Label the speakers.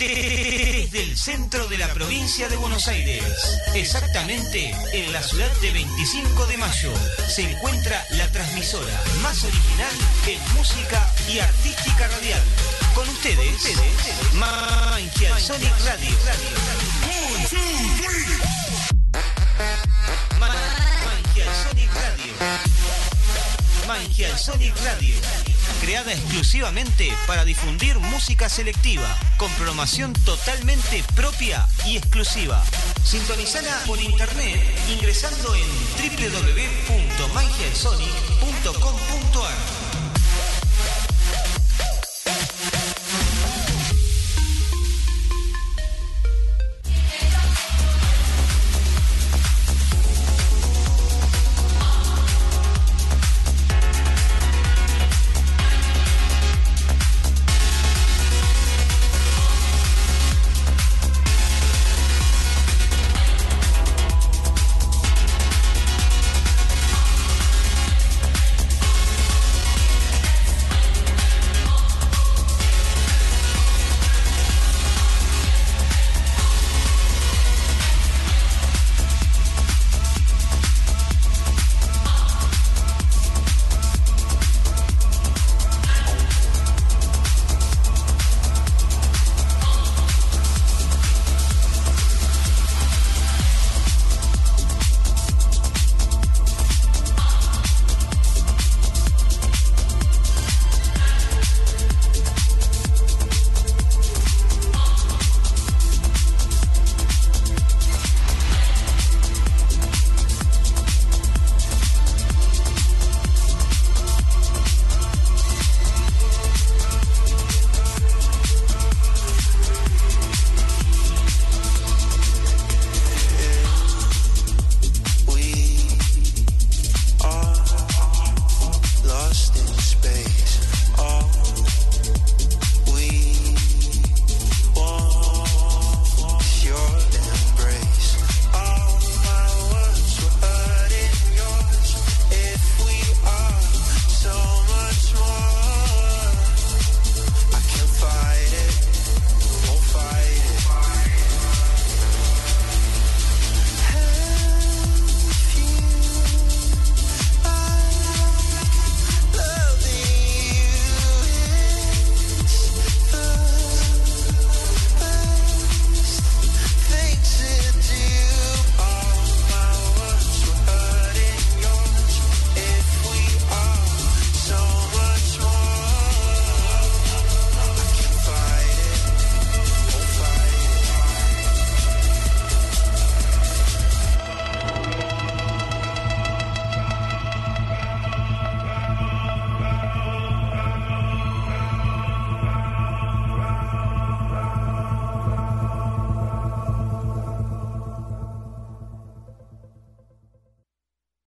Speaker 1: desde el centro de la provincia de Buenos Aires, exactamente en la ciudad de 25 de Mayo, se encuentra la transmisora más original en música y artística radial. Con ustedes, Mangial Sonic Radio. Mangial Sonic Radio. Mangial Sonic Radio. Creada exclusivamente para difundir música selectiva, con programación totalmente propia y exclusiva. Sintonizala por internet ingresando en www.mangialsonic.com.ar.